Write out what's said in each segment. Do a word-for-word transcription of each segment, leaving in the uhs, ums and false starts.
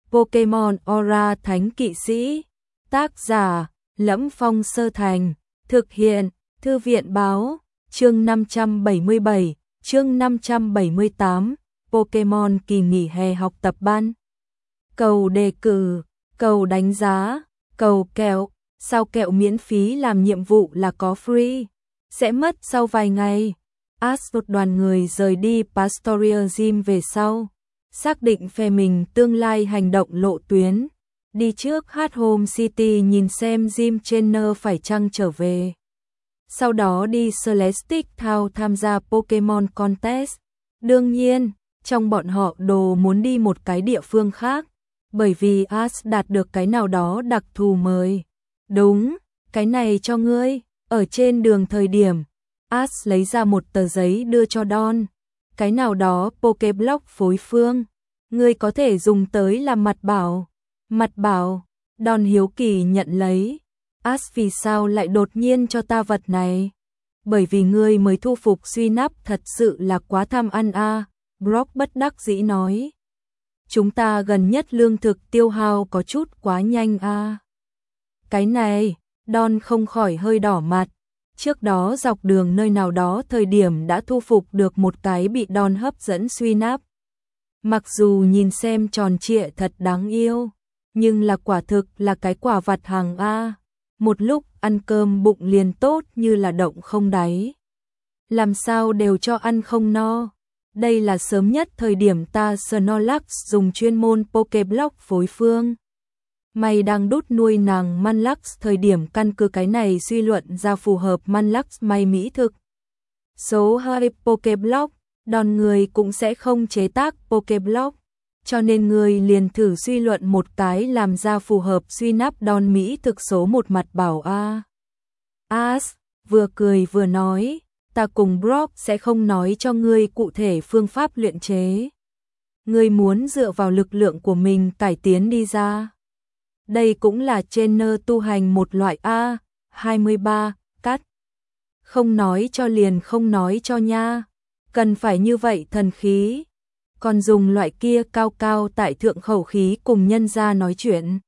Pokemon Aura Thánh Kỵ Sĩ. Tác giả: Lẫm Phong Sơ Thành. Thực hiện: Thư viện báo. Chương năm trăm bảy mươi bảy, chương năm trăm bảy mươi tám, Pokemon kỳ nghỉ hè học tập ban. Cầu đề cử, cầu đánh giá, cầu kẹo, sao kẹo miễn phí làm nhiệm vụ là có free, sẽ mất sau vài ngày. Ash một đoàn người rời đi Pastoria Gym về sau, xác định phe mình tương lai hành động lộ tuyến. Đi trước Home City nhìn xem Gym Trainer phải chăng trở về. Sau đó đi Celestic Town tham gia Pokemon Contest. Đương nhiên, trong bọn họ đồ muốn đi một cái địa phương khác, bởi vì Ash đạt được cái nào đó đặc thù mời. Đúng, cái này cho ngươi. Ở trên đường thời điểm, Ash lấy ra một tờ giấy đưa cho Don. Cái nào đó Pokéblock phối phương, ngươi có thể dùng tới làm mặt bảo. Mặt bảo, Don hiếu kỳ nhận lấy. Ash vì sao lại đột nhiên cho ta vật này? Bởi vì ngươi mới thu phục suy nắp thật sự là quá tham ăn a. À. Brock bất đắc dĩ nói. Chúng ta gần nhất lương thực tiêu hao có chút quá nhanh a. À. Cái này, Don không khỏi hơi đỏ mặt. Trước đó dọc đường nơi nào đó thời điểm đã thu phục được một cái bị Don hấp dẫn suy nắp. Mặc dù nhìn xem tròn trịa thật đáng yêu, nhưng là quả thực là cái quả vặt hàng a. À. Một lúc ăn cơm bụng liền tốt như là động không đáy. Làm sao đều cho ăn không no. Đây là sớm nhất thời điểm ta Snorlax dùng chuyên môn Pokéblock phối phương. Mày đang đút nuôi nàng Manlax thời điểm căn cứ cái này suy luận ra phù hợp Manlax may mỹ thực. Số hai Pokéblock, đòn người cũng sẽ không chế tác Pokéblock. Cho nên người liền thử suy luận một cái làm ra phù hợp suy nắp đòn mỹ thực số một mặt bảo a. Ash vừa cười vừa nói, ta cùng Brock sẽ không nói cho ngươi cụ thể phương pháp luyện chế. Ngươi muốn dựa vào lực lượng của mình cải tiến đi ra. Đây cũng là trainer tu hành một loại A, hai mươi ba, cắt. Không nói cho liền không nói cho nha. Cần phải như vậy thần khí. Còn dùng loại kia cao cao tại thượng khẩu khí cùng nhân gia nói chuyện.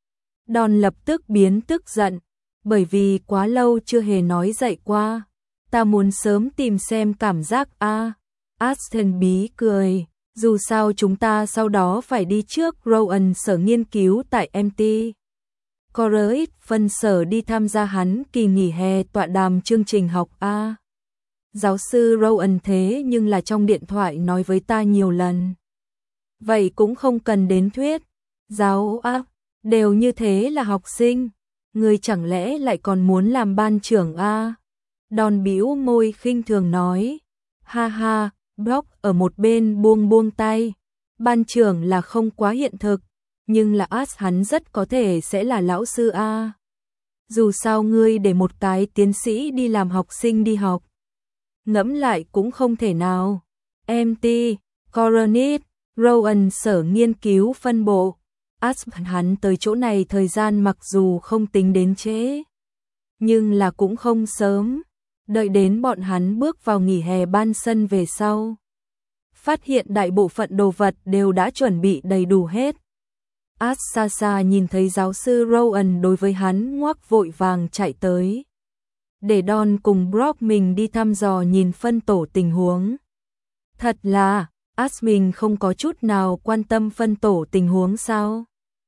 Don lập tức biến tức giận, bởi vì quá lâu chưa hề nói dậy qua. Ta muốn sớm tìm xem cảm giác a. Aston bí cười, dù sao chúng ta sau đó phải đi trước Rowan sở nghiên cứu tại em tê. Correct phân sở đi tham gia hắn kỳ nghỉ hè tọa đàm chương trình học a. Giáo sư Rowan thế nhưng là trong điện thoại nói với ta nhiều lần. Vậy cũng không cần đến thuyết. Giáo a, đều như thế là học sinh. Người chẳng lẽ lại còn muốn làm ban trưởng a? Don bĩu môi khinh thường nói. Ha ha, Brock ở một bên buông buông tay. Ban trưởng là không quá hiện thực, nhưng là Ash hắn rất có thể sẽ là lão sư a. Dù sao ngươi để một cái tiến sĩ đi làm học sinh đi học. Ngẫm lại cũng không thể nào. em tê, Coronet, Rowan sở nghiên cứu phân bộ. Ash hắn tới chỗ này thời gian mặc dù không tính đến trễ, nhưng là cũng không sớm. Đợi đến bọn hắn bước vào nghỉ hè ban sân về sau, phát hiện đại bộ phận đồ vật đều đã chuẩn bị đầy đủ hết. Ash xa xa nhìn thấy giáo sư Rowan đối với hắn ngoắc vội vàng chạy tới. Để Don cùng Brock mình đi thăm dò nhìn phân tổ tình huống. Thật là, Ash mình không có chút nào quan tâm phân tổ tình huống sao.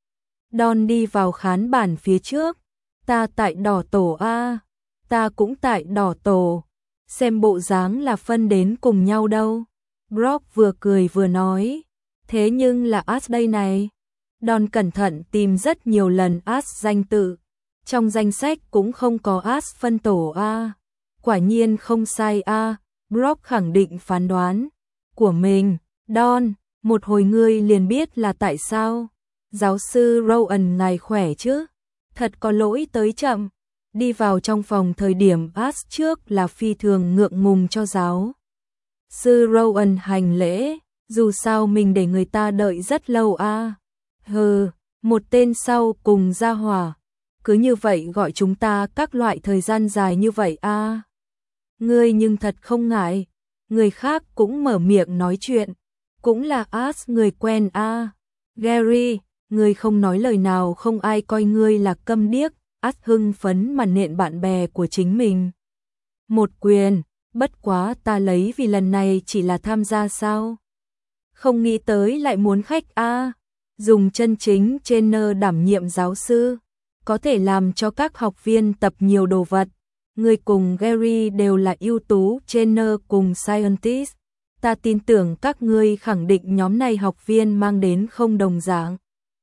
Don đi vào khán bản phía trước. Ta tại đỏ tổ A. Ta cũng tại đỏ tổ. Xem bộ dáng là phân đến cùng nhau đâu. Brock vừa cười vừa nói. Thế nhưng là Ash đây này. Don cẩn thận tìm rất nhiều lần Ash danh tự. Trong danh sách cũng không có Ash phân tổ A. Quả nhiên không sai A. Brock khẳng định phán đoán của mình. Don, một hồi ngươi liền biết là tại sao. Giáo sư Rowan ngài khỏe chứ? Thật có lỗi tới chậm. Đi vào trong phòng thời điểm Ash trước là phi thường ngượng ngùng cho giáo sư Rowan hành lễ. Dù sao mình để người ta đợi rất lâu a. À. Hừ, một tên sau cùng ra hỏa. Cứ như vậy gọi chúng ta các loại thời gian dài như vậy a. À. Ngươi nhưng thật không ngại. Người khác cũng mở miệng nói chuyện. Cũng là Ash người quen a. À. Gary, Ngươi không nói lời nào không ai coi ngươi là câm điếc, As hưng phấn mà nện bạn bè của chính mình. Một quyền, bất quá ta lấy vì lần này chỉ là tham gia sao? Không nghĩ tới lại muốn khách a. Dùng chân chính trainer đảm nhiệm giáo sư, có thể làm cho các học viên tập nhiều đồ vật. Ngươi cùng Gary đều là ưu tú trainer cùng scientist. Ta tin tưởng các ngươi khẳng định nhóm này học viên mang đến không đồng dạng.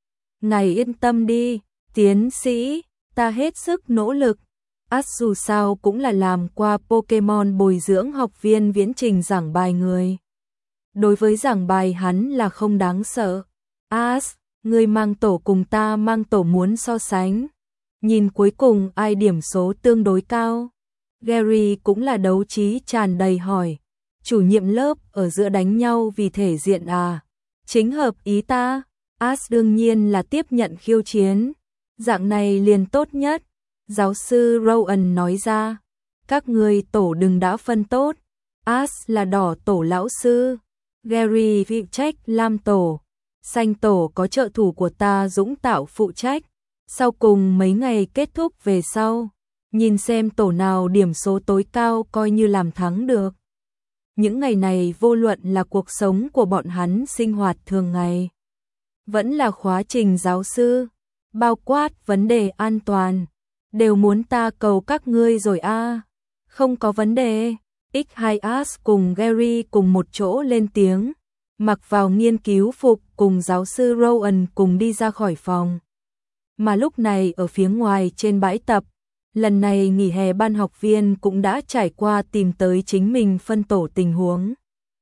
Ngài yên tâm đi, tiến sĩ, ta hết sức nỗ lực. As dù sao cũng là làm qua Pokemon bồi dưỡng học viên viễn trình giảng bài người. Đối với giảng bài hắn là không đáng sợ. As, ngươi mang tổ cùng ta mang tổ muốn so sánh. Nhìn cuối cùng ai điểm số tương đối cao. Gary cũng là đấu trí tràn đầy hỏi. Chủ nhiệm lớp ở giữa đánh nhau vì thể diện à? Chính hợp ý ta. As đương nhiên là tiếp nhận khiêu chiến. Dạng này liền tốt nhất. Giáo sư Rowan nói ra. Các người tổ đừng đã phân tốt. As là đỏ tổ lão sư. Gary phụ trách lam tổ. Xanh tổ có trợ thủ của ta Dũng Tạo phụ trách. Sau cùng mấy ngày kết thúc về sau. Nhìn xem tổ nào điểm số tối cao coi như làm thắng được. Những ngày này vô luận là cuộc sống của bọn hắn sinh hoạt thường ngày. Vẫn là khóa trình giáo sư. Bao quát vấn đề an toàn. Đều muốn ta cầu các ngươi rồi a. À. Không có vấn đề. ích hai As cùng Gary cùng một chỗ lên tiếng. Mặc vào nghiên cứu phục cùng giáo sư Rowan cùng đi ra khỏi phòng. Mà lúc này ở phía ngoài trên bãi tập. Lần này nghỉ hè ban học viên cũng đã trải qua tìm tới chính mình phân tổ tình huống.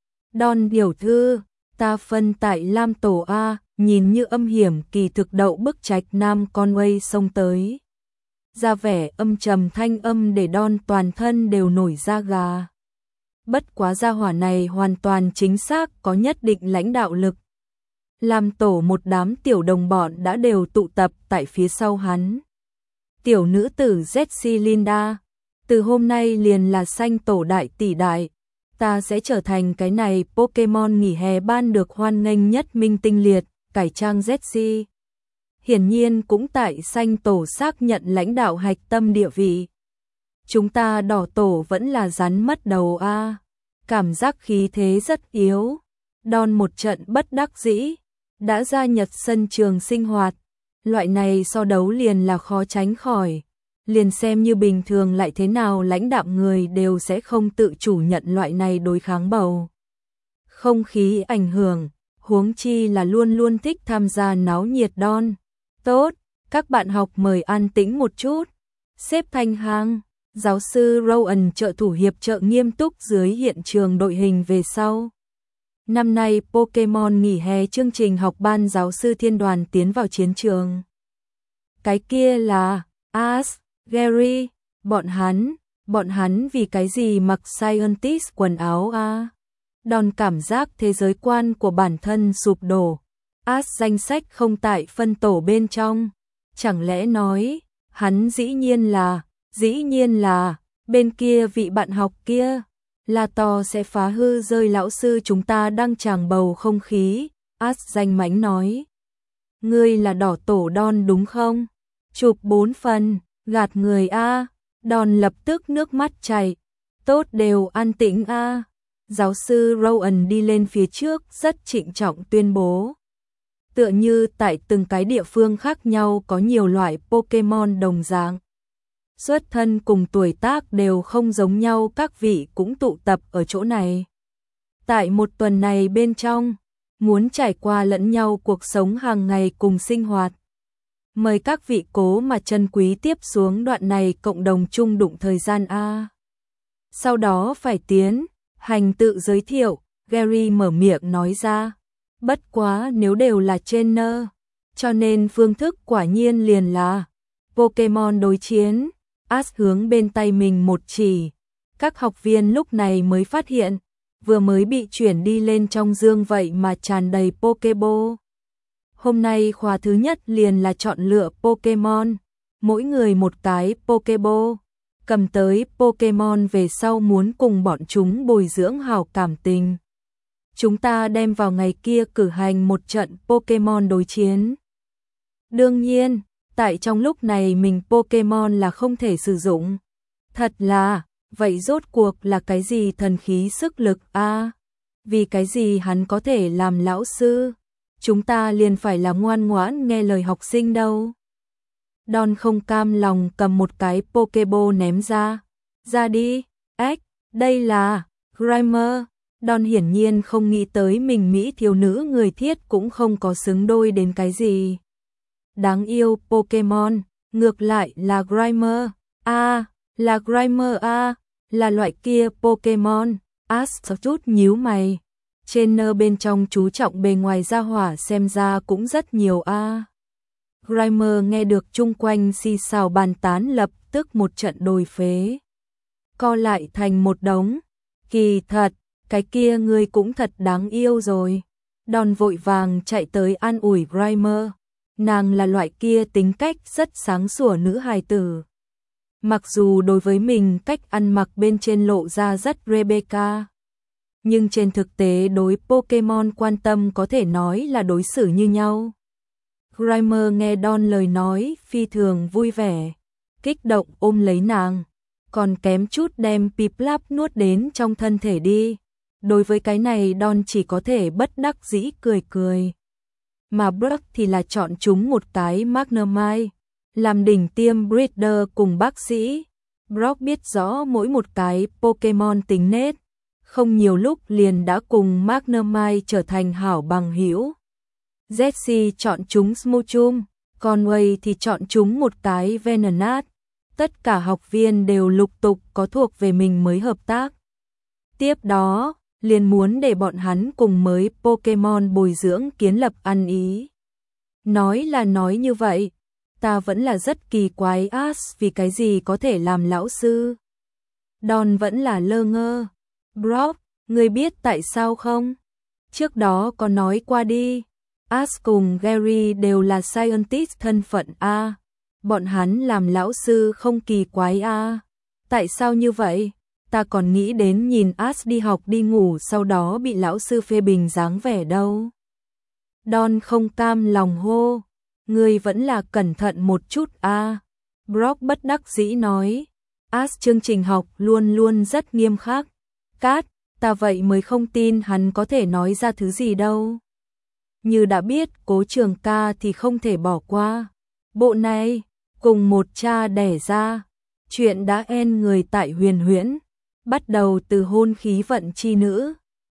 Don điều thư, ta phân tại lam tổ A, nhìn như âm hiểm kỳ thực đậu bức trạch Nam Conway xông tới. Ra vẻ âm trầm thanh âm để Don toàn thân đều nổi da gà. Bất quá gia hỏa này hoàn toàn chính xác có nhất định lãnh đạo lực. Làm tổ một đám tiểu đồng bọn đã đều tụ tập tại phía sau hắn. Tiểu nữ tử Jessie Linda, từ hôm nay liền là xanh tổ đại tỷ đại, ta sẽ trở thành cái này Pokemon nghỉ hè ban được hoan nghênh nhất minh tinh liệt, cải trang Jessie. Hiển nhiên cũng tại xanh tổ xác nhận lãnh đạo hạch tâm địa vị. Chúng ta đỏ tổ vẫn là rắn mất đầu a, cảm giác khí thế rất yếu. Don một trận bất đắc dĩ, đã gia nhập sân trường sinh hoạt. Loại này so đấu liền là khó tránh khỏi, liền xem như bình thường lại thế nào lãnh đạo người đều sẽ không tự chủ nhận loại này đối kháng bầu. Không khí ảnh hưởng, huống chi là luôn luôn thích tham gia náo nhiệt Don. Tốt, các bạn học mời an tĩnh một chút, xếp thành hàng, giáo sư Rowan trợ thủ hiệp trợ nghiêm túc dưới hiện trường đội hình về sau. Năm nay Pokemon nghỉ hè chương trình học ban giáo sư thiên đoàn tiến vào chiến trường. Cái kia là As, Gary, bọn hắn, bọn hắn vì cái gì mặc scientist quần áo a? Đòn cảm giác thế giới quan của bản thân sụp đổ. As danh sách không tại phân tổ bên trong. Chẳng lẽ nói, hắn dĩ nhiên là, dĩ nhiên là, bên kia vị bạn học kia. Là to sẽ phá hư rơi lão sư chúng ta đang tràng bầu không khí. As danh mãnh nói. Ngươi là đỏ tổ Don đúng không? Chụp bốn phần, gạt người a. Don lập tức nước mắt chảy. Tốt đều an tĩnh a. Giáo sư Rowan đi lên phía trước rất trịnh trọng tuyên bố. Tựa như tại từng cái địa phương khác nhau có nhiều loại Pokemon đồng dạng. Xuất thân cùng tuổi tác đều không giống nhau, các vị cũng tụ tập ở chỗ này. Tại một tuần này bên trong, muốn trải qua lẫn nhau cuộc sống hàng ngày cùng sinh hoạt. Mời các vị cố mà trân quý tiếp xuống đoạn này cộng đồng chung đụng thời gian A. Sau đó phải tiến, hành tự giới thiệu, Gary mở miệng nói ra. Bất quá nếu đều là trainer, cho nên phương thức quả nhiên liền là Pokemon đối chiến. As hướng bên tay mình một chỉ. Các học viên lúc này mới phát hiện, vừa mới bị chuyển đi lên trong dương vậy mà tràn đầy Pokeball. Hôm nay khóa thứ nhất liền là chọn lựa Pokemon, mỗi người một cái Pokeball. Cầm tới Pokemon về sau muốn cùng bọn chúng bồi dưỡng hảo cảm tình. Chúng ta đem vào ngày kia cử hành một trận Pokemon đối chiến. Đương nhiên, tại trong lúc này mình Pokemon là không thể sử dụng. Thật là, vậy rốt cuộc là cái gì thần khí sức lực a? À, vì cái gì hắn có thể làm lão sư? Chúng ta liền phải là ngoan ngoãn nghe lời học sinh đâu. Don không cam lòng cầm một cái Pokeball ném ra. Ra đi, ếch, đây là Grimer. Don hiển nhiên không nghĩ tới mình Mỹ thiếu nữ người thiết cũng không có xứng đôi đến cái gì. Đáng yêu Pokemon, ngược lại là Grimer. A, à, là Grimer a, à, là loại kia Pokemon. Ash chút nhíu mày. Trainer bên trong chú trọng bề ngoài ra hỏa xem ra cũng rất nhiều a. À. Grimer nghe được chung quanh xì xào bàn tán lập tức một trận đồi phế. Co lại thành một đống. Kỳ thật, cái kia ngươi cũng thật đáng yêu rồi. Don vội vàng chạy tới an ủi Grimer. Nàng là loại kia tính cách rất sáng sủa nữ hài tử. Mặc dù đối với mình cách ăn mặc bên trên lộ ra rất Rebecca, nhưng trên thực tế đối Pokemon quan tâm có thể nói là đối xử như nhau. Grimer nghe Don lời nói phi thường vui vẻ, kích động ôm lấy nàng, còn kém chút đem Piplup nuốt đến trong thân thể đi. Đối với cái này Don chỉ có thể bất đắc dĩ cười cười. Mà Brock thì là chọn chúng một cái Magnemite, làm đỉnh tiêm breeder cùng bác sĩ. Brock biết rõ mỗi một cái Pokemon tính nết, không nhiều lúc liền đã cùng Magnemite trở thành hảo bằng hữu. Jessie chọn chúng Smoochum, Conway thì chọn chúng một cái Venonat. Tất cả học viên đều lục tục có thuộc về mình mới hợp tác. Tiếp đó, liền muốn để bọn hắn cùng mới Pokemon bồi dưỡng kiến lập ăn ý. Nói là nói như vậy, ta vẫn là rất kỳ quái Ash vì cái gì có thể làm lão sư. Don vẫn là lơ ngơ. Brock, ngươi biết tại sao không? Trước đó có nói qua đi. Ash cùng Gary đều là scientist thân phận A. Bọn hắn làm lão sư không kỳ quái A. Tại sao như vậy? Ta còn nghĩ đến nhìn Ash đi học đi ngủ sau đó bị lão sư phê bình dáng vẻ đâu. Don không cam lòng hô. Ngươi vẫn là cẩn thận một chút A. Brock bất đắc dĩ nói. Ash chương trình học luôn luôn rất nghiêm khắc. Cát, ta vậy mới không tin hắn có thể nói ra thứ gì đâu. Như đã biết Cố Trường ca thì không thể bỏ qua. Bộ này, cùng một cha đẻ ra. Chuyện đã en người tại huyền huyễn. Bắt đầu từ hôn khí vận chi nữ.